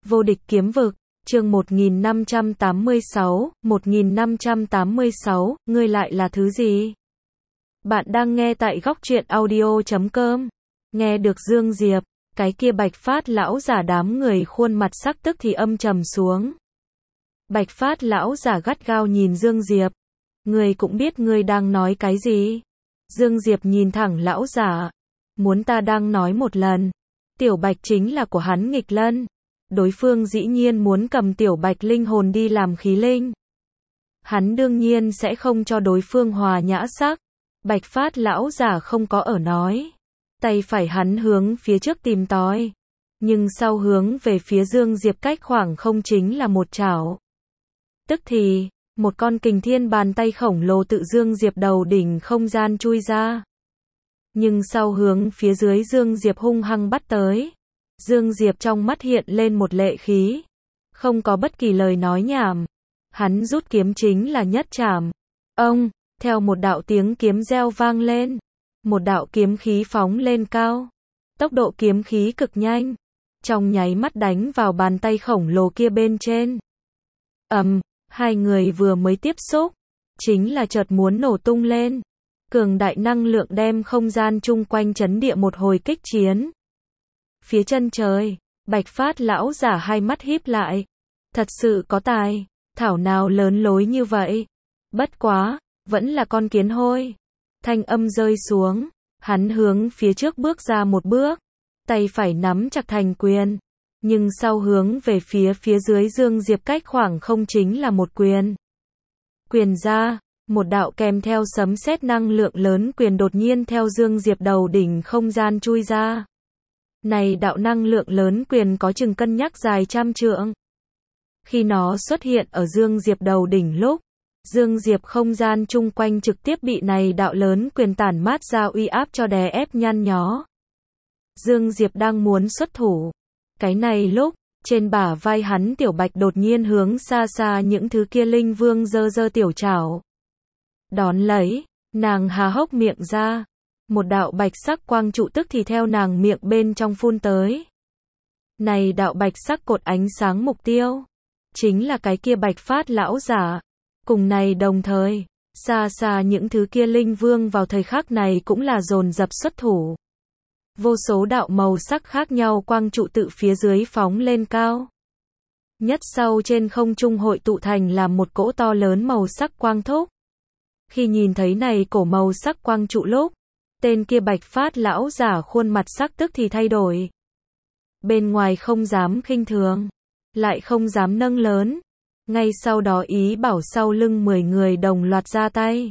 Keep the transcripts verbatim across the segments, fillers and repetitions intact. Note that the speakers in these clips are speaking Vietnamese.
Vô địch kiếm vực, chương một nghìn năm trăm tám mươi sáu, một nghìn năm trăm tám mươi sáu, ngươi lại là thứ gì? Bạn đang nghe tại góc truyện audio chấm com. Nghe được Dương Diệp, cái kia Bạch Phát lão giả đám người khuôn mặt sắc tức thì âm trầm xuống. Bạch Phát lão giả gắt gao nhìn Dương Diệp. Ngươi cũng biết ngươi đang nói cái gì? Dương Diệp nhìn thẳng lão giả. Muốn ta đang nói một lần. Tiểu Bạch chính là của hắn nghịch lân. Đối phương dĩ nhiên muốn cầm Tiểu Bạch linh hồn đi làm khí linh. Hắn đương nhiên sẽ không cho đối phương hòa nhã sắc. Bạch Phát lão giả không có ở nói. Tay phải hắn hướng phía trước tìm tòi. Nhưng sau hướng về phía Dương Diệp cách khoảng không chính là một chảo. Tức thì, một con kình thiên bàn tay khổng lồ tự Dương Diệp đầu đỉnh không gian chui ra. Nhưng sau hướng phía dưới Dương Diệp hung hăng bắt tới. Dương Diệp trong mắt hiện lên một lệ khí. Không có bất kỳ lời nói nhảm. Hắn rút kiếm chính là nhất trảm. Ông, theo một đạo tiếng kiếm reo vang lên. Một đạo kiếm khí phóng lên cao. Tốc độ kiếm khí cực nhanh. Trong nháy mắt đánh vào bàn tay khổng lồ kia bên trên. Ầm, hai người vừa mới tiếp xúc. Chính là chợt muốn nổ tung lên. Cường đại năng lượng đem không gian chung quanh chấn địa một hồi kích chiến. Phía chân trời, Bạch Phát lão giả hai mắt híp lại. Thật sự có tài, thảo nào lớn lối như vậy. Bất quá, vẫn là con kiến hôi. Thanh âm rơi xuống, hắn hướng phía trước bước ra một bước. Tay phải nắm chặt thành quyền. Nhưng sau hướng về phía phía dưới Dương Diệp cách khoảng không chính là một quyền. Quyền ra, một đạo kèm theo sấm sét năng lượng lớn quyền đột nhiên theo Dương Diệp đầu đỉnh không gian chui ra. Này đạo năng lượng lớn quyền có chừng cân nhắc dài trăm trượng. Khi nó xuất hiện ở Dương Diệp đầu đỉnh lúc, Dương Diệp không gian chung quanh trực tiếp bị này đạo lớn quyền tản mát ra uy áp cho đè ép nhăn nhó. Dương Diệp đang muốn xuất thủ. Cái này lúc, trên bả vai hắn Tiểu Bạch đột nhiên hướng xa xa những thứ kia linh vương giơ giơ tiểu chảo. Đón lấy, nàng há hốc miệng ra. Một đạo bạch sắc quang trụ tức thì theo nàng miệng bên trong phun tới. Này đạo bạch sắc cột ánh sáng mục tiêu. Chính là cái kia Bạch Phát lão giả. Cùng này đồng thời, xa xa những thứ kia linh vương vào thời khắc này cũng là dồn dập xuất thủ. Vô số đạo màu sắc khác nhau quang trụ tự phía dưới phóng lên cao. Nhất sau trên không trung hội tụ thành làm một cỗ to lớn màu sắc quang thúc. Khi nhìn thấy này cổ màu sắc quang trụ lúc, tên kia Bạch Phát lão giả khuôn mặt sắc tức thì thay đổi. Bên ngoài không dám khinh thường, lại không dám nâng lớn. Ngay sau đó ý bảo sau lưng mười người đồng loạt ra tay.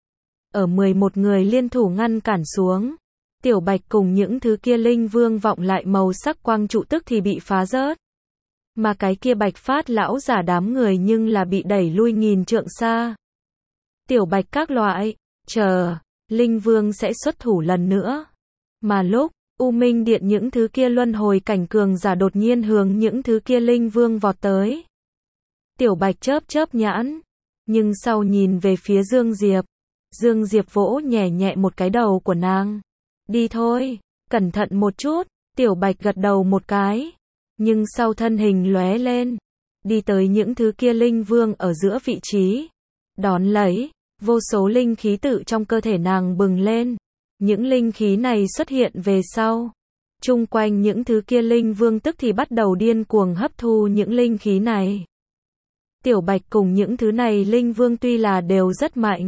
Ở mười một người liên thủ ngăn cản xuống. Tiểu Bạch cùng những thứ kia linh vương vọng lại màu sắc quang trụ tức thì bị phá rớt. Mà cái kia Bạch Phát lão giả đám người nhưng là bị đẩy lui nghìn trượng xa. Tiểu Bạch các loại, chờ, linh vương sẽ xuất thủ lần nữa. Mà lúc, U Minh Điện những thứ kia luân hồi cảnh cường giả đột nhiên hướng những thứ kia linh vương vọt tới. Tiểu Bạch chớp chớp nhãn, nhưng sau nhìn về phía Dương Diệp. Dương Diệp vỗ nhẹ nhẹ một cái đầu của nàng. Đi thôi, cẩn thận một chút. Tiểu Bạch gật đầu một cái, nhưng sau thân hình lóe lên, đi tới những thứ kia linh vương ở giữa vị trí. Đón lấy, vô số linh khí tự trong cơ thể nàng bừng lên. Những linh khí này xuất hiện về sau. Chung quanh những thứ kia linh vương tức thì bắt đầu điên cuồng hấp thu những linh khí này. Tiểu Bạch cùng những thứ này linh vương tuy là đều rất mạnh.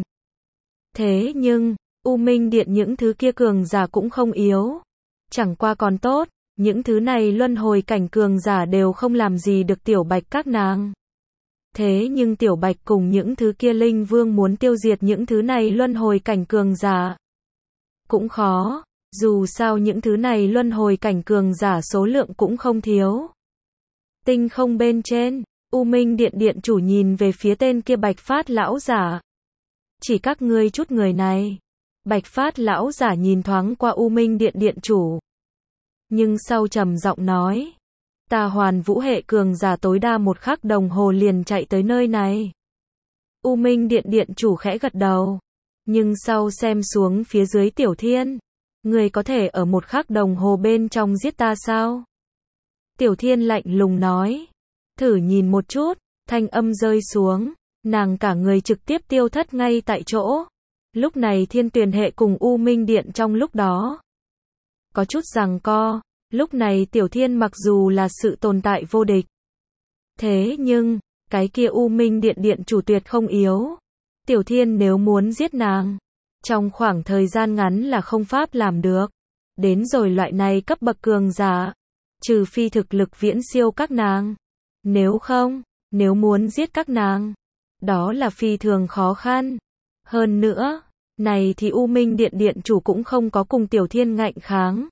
Thế nhưng, U Minh Điện những thứ kia cường giả cũng không yếu. Chẳng qua còn tốt, những thứ này luân hồi cảnh cường giả đều không làm gì được Tiểu Bạch các nàng. Thế nhưng Tiểu Bạch cùng những thứ kia linh vương muốn tiêu diệt những thứ này luân hồi cảnh cường giả cũng khó, dù sao những thứ này luân hồi cảnh cường giả số lượng cũng không thiếu. Tinh không bên trên, U Minh Điện điện chủ nhìn về phía tên kia Bạch Phát lão giả. Chỉ các ngươi chút người này. Bạch Phát lão giả nhìn thoáng qua U Minh Điện điện chủ. Nhưng sau trầm giọng nói. Ta Hoàn Vũ hệ cường giả tối đa một khắc đồng hồ liền chạy tới nơi này. U Minh Điện điện chủ khẽ gật đầu. Nhưng sau xem xuống phía dưới Tiểu Thiên. Người có thể ở một khắc đồng hồ bên trong giết ta sao? Tiểu Thiên lạnh lùng nói. Thử nhìn một chút, thanh âm rơi xuống, nàng cả người trực tiếp tiêu thất ngay tại chỗ. Lúc này Thiên Tuyền Hệ cùng U Minh Điện trong lúc đó có chút giằng co, lúc này Tiểu Thiên mặc dù là sự tồn tại vô địch. Thế nhưng, cái kia U Minh Điện điện chủ tuyệt không yếu. Tiểu Thiên nếu muốn giết nàng, trong khoảng thời gian ngắn là không pháp làm được. Đến rồi loại này cấp bậc cường giả, trừ phi thực lực viễn siêu các nàng. Nếu không, nếu muốn giết các nàng, đó là phi thường khó khăn. Hơn nữa, này thì U Minh Điện điện chủ cũng không có cùng Tiểu Thiên ngạnh kháng.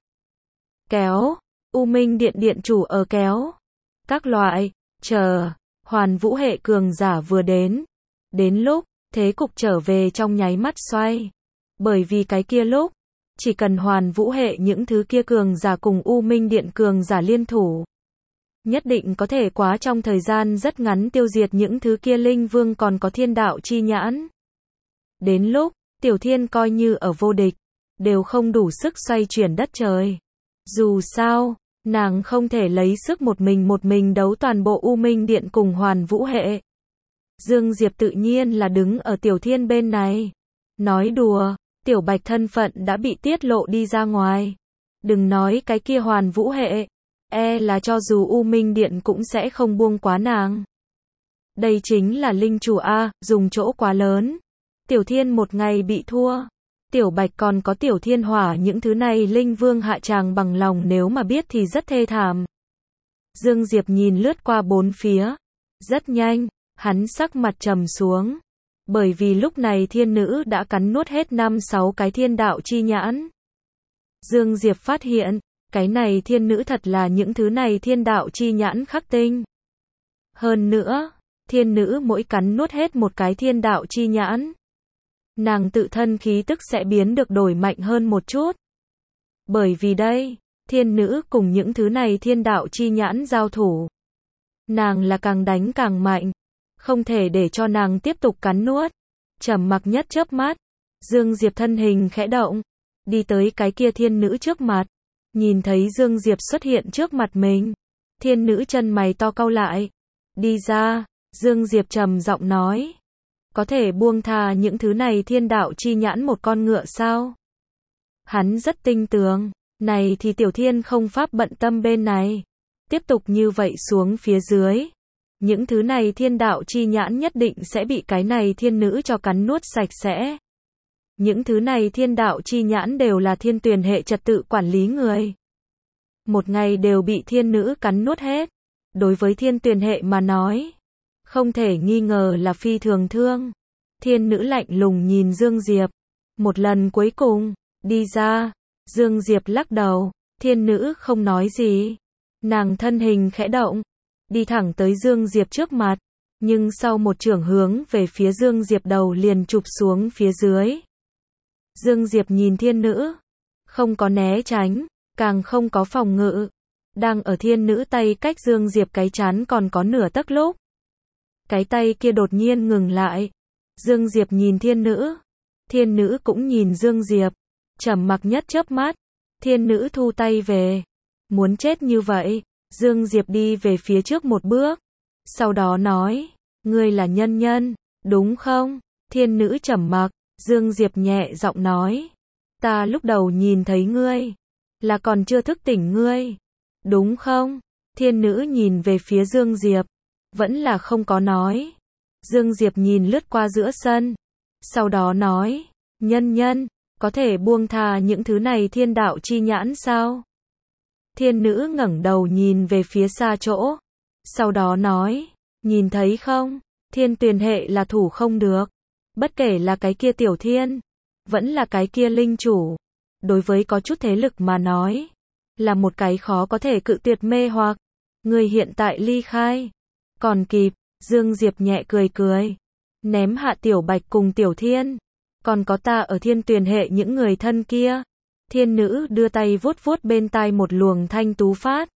Kéo, U Minh Điện điện chủ ở kéo. Các loại, chờ, Hoàn Vũ hệ cường giả vừa đến. Đến lúc, thế cục trở về trong nháy mắt xoay. Bởi vì cái kia lúc, chỉ cần Hoàn Vũ hệ những thứ kia cường giả cùng U Minh Điện cường giả liên thủ, nhất định có thể quá trong thời gian rất ngắn tiêu diệt những thứ kia linh vương còn có thiên đạo chi nhãn. Đến lúc, Tiểu Thiên coi như ở vô địch, đều không đủ sức xoay chuyển đất trời. Dù sao, nàng không thể lấy sức một mình một mình đấu toàn bộ U Minh Điện cùng Hoàn Vũ hệ. Dương Diệp tự nhiên là đứng ở Tiểu Thiên bên này. Nói đùa, Tiểu Bạch thân phận đã bị tiết lộ đi ra ngoài. Đừng nói cái kia Hoàn Vũ hệ, e là cho dù U Minh Điện cũng sẽ không buông quá nàng. Đây chính là linh chủ A, dùng chỗ quá lớn. Tiểu Thiên một ngày bị thua. Tiểu Bạch còn có Tiểu Thiên Hỏa những thứ này linh vương hạ tràng bằng lòng nếu mà biết thì rất thê thảm. Dương Diệp nhìn lướt qua bốn phía. Rất nhanh, hắn sắc mặt trầm xuống. Bởi vì lúc này thiên nữ đã cắn nuốt hết năm sáu cái thiên đạo chi nhãn. Dương Diệp phát hiện, cái này thiên nữ thật là những thứ này thiên đạo chi nhãn khắc tinh. Hơn nữa, thiên nữ mỗi cắn nuốt hết một cái thiên đạo chi nhãn, nàng tự thân khí tức sẽ biến được đổi mạnh hơn một chút. Bởi vì đây, thiên nữ cùng những thứ này thiên đạo chi nhãn giao thủ, nàng là càng đánh càng mạnh, không thể để cho nàng tiếp tục cắn nuốt. Trầm mặc nhất chớp mắt, Dương Diệp thân hình khẽ động, đi tới cái kia thiên nữ trước mặt. Nhìn thấy Dương Diệp xuất hiện trước mặt mình, thiên nữ chân mày to cau lại. Đi ra, Dương Diệp trầm giọng nói. Có thể buông tha những thứ này thiên đạo chi nhãn một con ngựa sao? Hắn rất tinh tường, này thì Tiểu Thiên không pháp bận tâm bên này. Tiếp tục như vậy xuống phía dưới, những thứ này thiên đạo chi nhãn nhất định sẽ bị cái này thiên nữ cho cắn nuốt sạch sẽ. Những thứ này thiên đạo chi nhãn đều là thiên tuyền hệ trật tự quản lý người. Một ngày đều bị thiên nữ cắn nuốt hết. Đối với thiên tuyền hệ mà nói, không thể nghi ngờ là phi thường thương. Thiên nữ lạnh lùng nhìn Dương Diệp. Một lần cuối cùng, đi ra. Dương Diệp lắc đầu. Thiên nữ không nói gì. Nàng thân hình khẽ động, đi thẳng tới Dương Diệp trước mặt. Nhưng sau một chưởng hướng về phía Dương Diệp đầu liền chụp xuống phía dưới. Dương Diệp nhìn thiên nữ, không có né tránh, càng không có phòng ngự. Đang ở thiên nữ tay cách Dương Diệp cái trán còn có nửa tấc lúc, cái tay kia đột nhiên ngừng lại. Dương Diệp nhìn thiên nữ, thiên nữ cũng nhìn Dương Diệp, trầm mặc nhất chớp mắt. Thiên nữ thu tay về, muốn chết như vậy. Dương Diệp đi về phía trước một bước, sau đó nói, ngươi là nhân nhân, đúng không? Thiên nữ trầm mặc. Dương Diệp nhẹ giọng nói, ta lúc đầu nhìn thấy ngươi, là còn chưa thức tỉnh ngươi, đúng không? Thiên nữ nhìn về phía Dương Diệp, vẫn là không có nói. Dương Diệp nhìn lướt qua giữa sân, sau đó nói, nhân nhân, có thể buông tha những thứ này thiên đạo chi nhãn sao? Thiên nữ ngẩng đầu nhìn về phía xa chỗ, sau đó nói, nhìn thấy không? Thiên tuyền hệ là thủ không được. Bất kể là cái kia Tiểu Thiên, vẫn là cái kia linh chủ, đối với có chút thế lực mà nói, là một cái khó có thể cự tuyệt mê hoặc. Người hiện tại ly khai, còn kịp. Dương Diệp nhẹ cười cười, ném hạ Tiểu Bạch cùng Tiểu Thiên, còn có ta ở thiên tuyền hệ những người thân kia. Thiên nữ đưa tay vuốt vuốt bên tai một luồng thanh tú phát.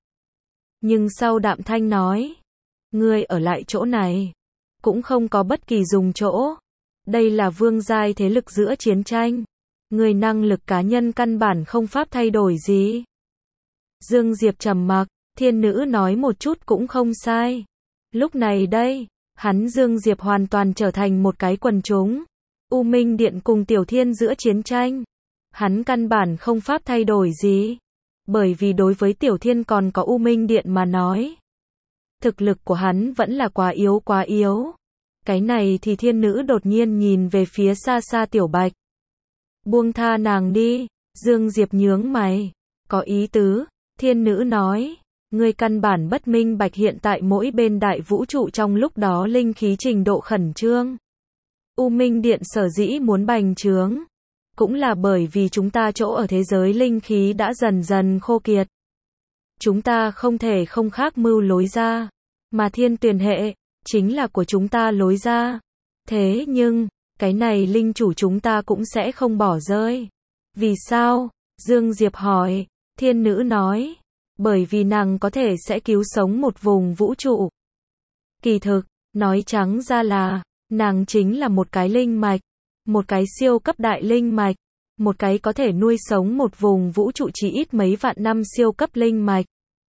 Nhưng sau đạm thanh nói, ngươi ở lại chỗ này, cũng không có bất kỳ dùng chỗ. Đây là vương giai thế lực giữa chiến tranh. Người năng lực cá nhân căn bản không pháp thay đổi gì. Dương Diệp trầm mặc, Thiên nữ nói một chút cũng không sai. Lúc này đây, hắn Dương Diệp hoàn toàn trở thành một cái quần chúng. U Minh Điện cùng Tiểu Thiên giữa chiến tranh. Hắn căn bản không pháp thay đổi gì. Bởi vì đối với Tiểu Thiên còn có U Minh Điện mà nói. Thực lực của hắn vẫn là quá yếu quá yếu. Cái này thì thiên nữ đột nhiên nhìn về phía xa xa Tiểu Bạch. Buông tha nàng đi, Dương Diệp nhướng mày. Có ý tứ, thiên nữ nói. Ngươi căn bản bất minh bạch hiện tại mỗi bên đại vũ trụ trong lúc đó linh khí trình độ khẩn trương. U Minh Điện sở dĩ muốn bành trướng. Cũng là bởi vì chúng ta chỗ ở thế giới linh khí đã dần dần khô kiệt. Chúng ta không thể không khác mưu lối ra. Mà thiên tuyền hệ, chính là của chúng ta lối ra. Thế nhưng, cái này linh chủ chúng ta cũng sẽ không bỏ rơi. Vì sao? Dương Diệp hỏi. Thiên nữ nói. Bởi vì nàng có thể sẽ cứu sống một vùng vũ trụ. Kỳ thực, nói trắng ra là, nàng chính là một cái linh mạch. Một cái siêu cấp đại linh mạch. Một cái có thể nuôi sống một vùng vũ trụ chỉ ít mấy vạn năm siêu cấp linh mạch.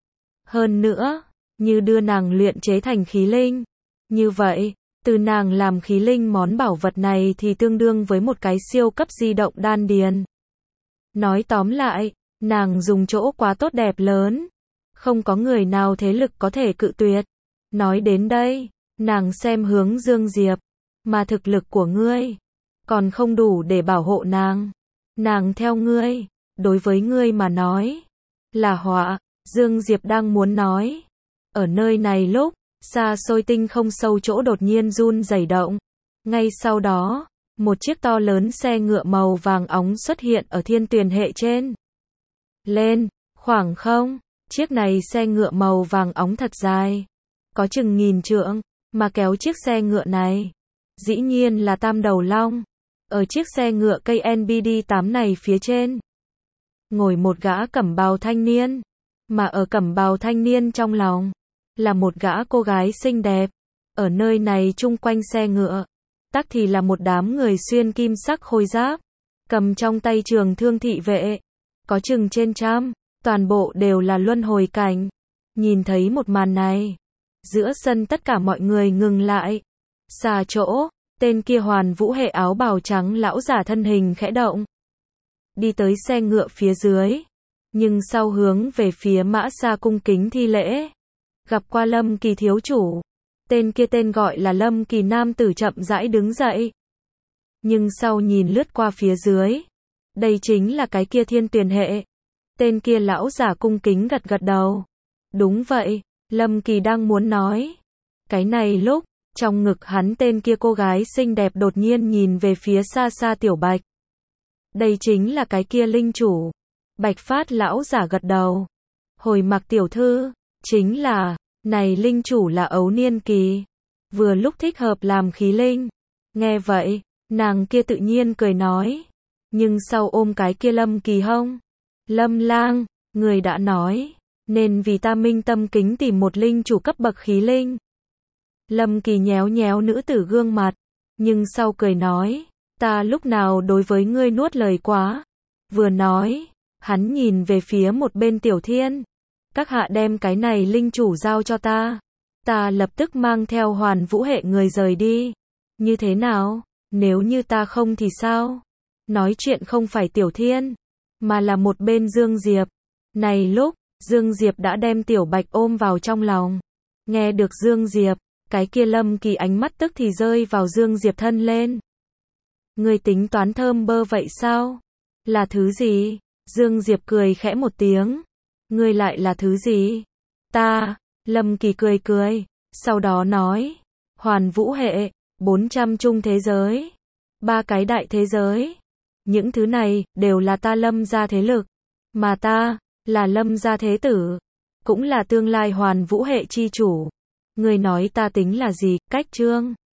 Hơn nữa, như đưa nàng luyện chế thành khí linh. Như vậy, từ nàng làm khí linh món bảo vật này thì tương đương với một cái siêu cấp di động đan điền. Nói tóm lại, nàng dùng chỗ quá tốt đẹp lớn. Không có người nào thế lực có thể cự tuyệt. Nói đến đây, nàng xem hướng Dương Diệp. Mà thực lực của ngươi còn không đủ để bảo hộ nàng. Nàng theo ngươi, đối với ngươi mà nói là họa. Dương Diệp đang muốn nói. Ở nơi này lúc, xa xôi tinh không sâu chỗ đột nhiên run rẩy động. Ngay sau đó, một chiếc to lớn xe ngựa màu vàng óng xuất hiện ở thiên tuyền hệ trên. Lên, khoảng không, chiếc này xe ngựa màu vàng óng thật dài. Có chừng nghìn trượng, mà kéo chiếc xe ngựa này. Dĩ nhiên là Tam Đầu Long. Ở chiếc xe ngựa cây en bê đê tám này phía trên. Ngồi một gã cẩm bào thanh niên. Mà ở cẩm bào thanh niên trong lòng. Là một gã cô gái xinh đẹp. Ở nơi này chung quanh xe ngựa. Tắc thì là một đám người xuyên kim sắc khôi giáp. Cầm trong tay trường thương thị vệ. Có chừng trên trăm. Toàn bộ đều là luân hồi cảnh. Nhìn thấy một màn này. Giữa sân tất cả mọi người ngừng lại. Xa chỗ. Tên kia hoàn vũ hệ áo bào trắng lão giả thân hình khẽ động. Đi tới xe ngựa phía dưới. Nhưng sau hướng về phía Mã Sa cung kính thi lễ. Gặp qua Lâm Kỳ thiếu chủ. Tên kia tên gọi là Lâm Kỳ nam tử chậm rãi đứng dậy. Nhưng sau nhìn lướt qua phía dưới. Đây chính là cái kia thiên tuyền hệ. Tên kia lão giả cung kính gật gật đầu. Đúng vậy, Lâm Kỳ đang muốn nói. Cái này lúc, trong ngực hắn tên kia cô gái xinh đẹp đột nhiên nhìn về phía xa xa Tiểu Bạch. Đây chính là cái kia linh chủ. Bạch Phát lão giả gật đầu. Hồi Mặc tiểu thư, chính là, này linh chủ là ấu niên kỳ. Vừa lúc thích hợp làm khí linh. Nghe vậy, nàng kia tự nhiên cười nói. Nhưng sau ôm cái kia Lâm Kỳ hông. Lâm lang, người đã nói. Nên vì ta minh tâm kính tìm một linh chủ cấp bậc khí linh. Lâm Kỳ nhéo nhéo nữ tử gương mặt. Nhưng sau cười nói. Ta lúc nào đối với ngươi nuốt lời quá. Vừa nói. Hắn nhìn về phía một bên Tiểu Thiên. Các hạ đem cái này linh chủ giao cho ta. Ta lập tức mang theo hoàn vũ hệ người rời đi. Như thế nào? Nếu như ta không thì sao? Nói chuyện không phải Tiểu Thiên. Mà là một bên Dương Diệp. Này lúc, Dương Diệp đã đem Tiểu Bạch ôm vào trong lòng. Nghe được Dương Diệp, cái kia Lâm Kỳ ánh mắt tức thì rơi vào Dương Diệp thân lên. Ngươi tính toán thơm bơ vậy sao? Là thứ gì? Dương Diệp cười khẽ một tiếng. Ngươi lại là thứ gì? Ta, Lâm Kỳ cười cười, sau đó nói. Hoàn vũ hệ, bốn trăm chung thế giới. Ba cái đại thế giới. Những thứ này, đều là ta Lâm gia thế lực. Mà ta, là Lâm gia thế tử. Cũng là tương lai hoàn vũ hệ chi chủ. Ngươi nói ta tính là gì? Cách trương.